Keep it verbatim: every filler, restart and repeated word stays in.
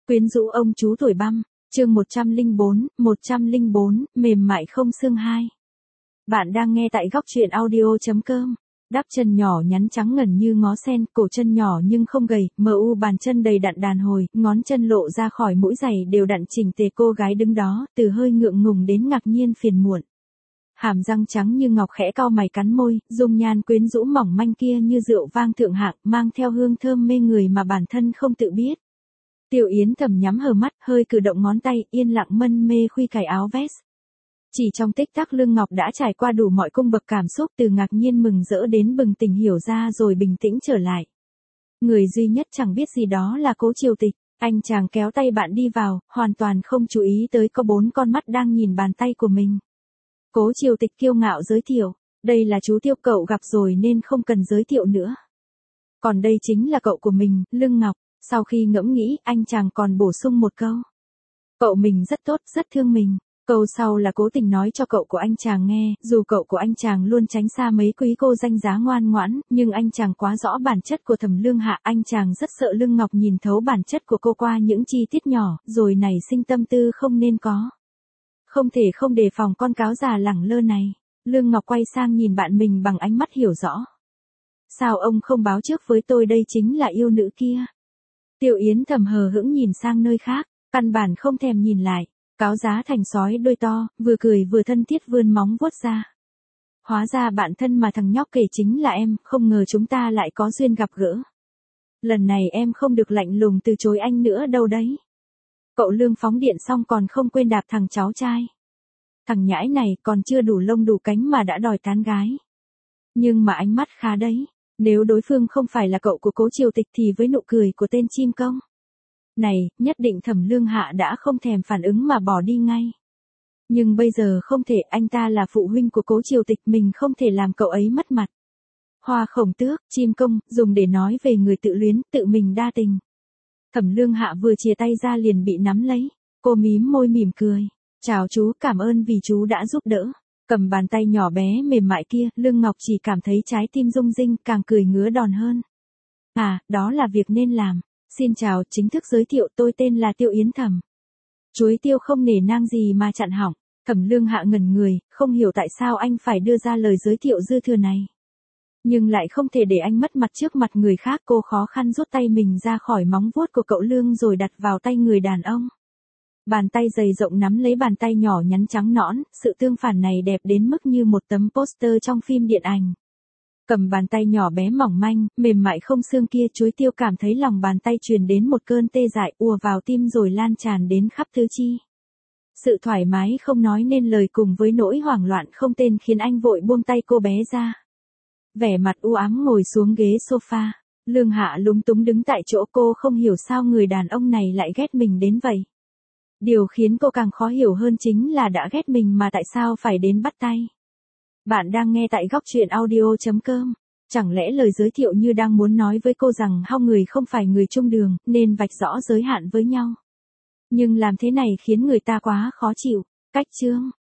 Quyến rũ ông chú tuổi băm, chương một trăm lẻ bốn, một trăm lẻ bốn, mềm mại không xương hai. Bạn đang nghe tại góc truyện audio chấm com. Đắp chân nhỏ nhắn trắng ngần như ngó sen, cổ chân nhỏ nhưng không gầy, mờ u bàn chân đầy đặn đàn hồi, ngón chân lộ ra khỏi mũi giày đều đặn chỉnh tề. Cô gái đứng đó, từ hơi ngượng ngùng đến ngạc nhiên phiền muộn. Hàm răng trắng như ngọc khẽ cau mày cắn môi, dung nhan quyến rũ mỏng manh kia như rượu vang thượng hạng, mang theo hương thơm mê người mà bản thân không tự biết. Tiêu Yến Thầm nhắm hờ mắt, hơi cử động ngón tay, yên lặng mân mê khuy cài áo vest. Chỉ trong tích tắc lưng ngọc đã trải qua đủ mọi cung bậc cảm xúc, từ ngạc nhiên mừng rỡ đến bừng tỉnh hiểu ra rồi bình tĩnh trở lại. Người duy nhất chẳng biết gì đó là Cố Triều Tịch. Anh chàng kéo tay bạn đi vào, hoàn toàn không chú ý tới có bốn con mắt đang nhìn bàn tay của mình. Cố Triều Tịch kiêu ngạo giới thiệu, đây là chú Tiêu, cậu gặp rồi nên không cần giới thiệu nữa. Còn đây chính là cậu của mình, Lưng Ngọc. Sau khi ngẫm nghĩ, anh chàng còn bổ sung một câu. Cậu mình rất tốt, rất thương mình. Câu sau là cố tình nói cho cậu của anh chàng nghe, dù cậu của anh chàng luôn tránh xa mấy quý cô danh giá ngoan ngoãn, nhưng anh chàng quá rõ bản chất của Thẩm Lương Hạ, anh chàng rất sợ Lưng Ngọc nhìn thấu bản chất của cô qua những chi tiết nhỏ, rồi nảy sinh tâm tư không nên có. Không thể không đề phòng con cáo già lẳng lơ này. Lương Ngọc quay sang nhìn bạn mình bằng ánh mắt hiểu rõ. Sao ông không báo trước với tôi, đây chính là yêu nữ kia. Tiêu Yến Thầm hờ hững nhìn sang nơi khác, căn bản không thèm nhìn lại. Cáo giá thành sói đôi to, vừa cười vừa thân thiết vươn móng vuốt ra. Hóa ra bạn thân mà thằng nhóc kể chính là em, không ngờ chúng ta lại có duyên gặp gỡ. Lần này em không được lạnh lùng từ chối anh nữa đâu đấy. Cậu Lương phóng điện xong còn không quên đạp thằng cháu trai. Thằng nhãi này còn chưa đủ lông đủ cánh mà đã đòi tán gái. Nhưng mà ánh mắt khá đấy. Nếu đối phương không phải là cậu của Cố Triều Tịch thì với nụ cười của tên chim công này, nhất định Thẩm Lương Hạ đã không thèm phản ứng mà bỏ đi ngay. Nhưng bây giờ không thể, anh ta là phụ huynh của Cố Triều Tịch, mình không thể làm cậu ấy mất mặt. Hoa khổng tước, chim công, dùng để nói về người tự luyến, tự mình đa tình. Thẩm Lương Hạ vừa chia tay ra liền bị nắm lấy. Cô mím môi mỉm cười. Chào chú, cảm ơn vì chú đã giúp đỡ. Cầm bàn tay nhỏ bé mềm mại kia, Lương Ngọc chỉ cảm thấy trái tim rung rinh, càng cười ngứa đòn hơn. À, đó là việc nên làm. Xin chào, chính thức giới thiệu, tôi tên là Tiêu Yến Thầm. Chuối Tiêu không nể nang gì mà chặn hỏng. Thẩm Lương Hạ ngẩn người, không hiểu tại sao anh phải đưa ra lời giới thiệu dư thừa này. Nhưng lại không thể để anh mất mặt trước mặt người khác, cô khó khăn rút tay mình ra khỏi móng vuốt của cậu Lương rồi đặt vào tay người đàn ông. Bàn tay dày rộng nắm lấy bàn tay nhỏ nhắn trắng nõn, sự tương phản này đẹp đến mức như một tấm poster trong phim điện ảnh. Cầm bàn tay nhỏ bé mỏng manh, mềm mại không xương kia, Chuối Tiêu cảm thấy lòng bàn tay truyền đến một cơn tê dại ùa vào tim rồi lan tràn đến khắp tứ chi. Sự thoải mái không nói nên lời cùng với nỗi hoảng loạn không tên khiến anh vội buông tay cô bé ra. Vẻ mặt u ám ngồi xuống ghế sofa, Lương Hạ lúng túng đứng tại chỗ, cô không hiểu sao người đàn ông này lại ghét mình đến vậy. Điều khiến cô càng khó hiểu hơn chính là đã ghét mình mà tại sao phải đến bắt tay. Bạn đang nghe tại góc truyện audio chấm com. Chẳng lẽ lời giới thiệu như đang muốn nói với cô rằng hai người không phải người chung đường, nên vạch rõ giới hạn với nhau. Nhưng làm thế này khiến người ta quá khó chịu. Cách chương,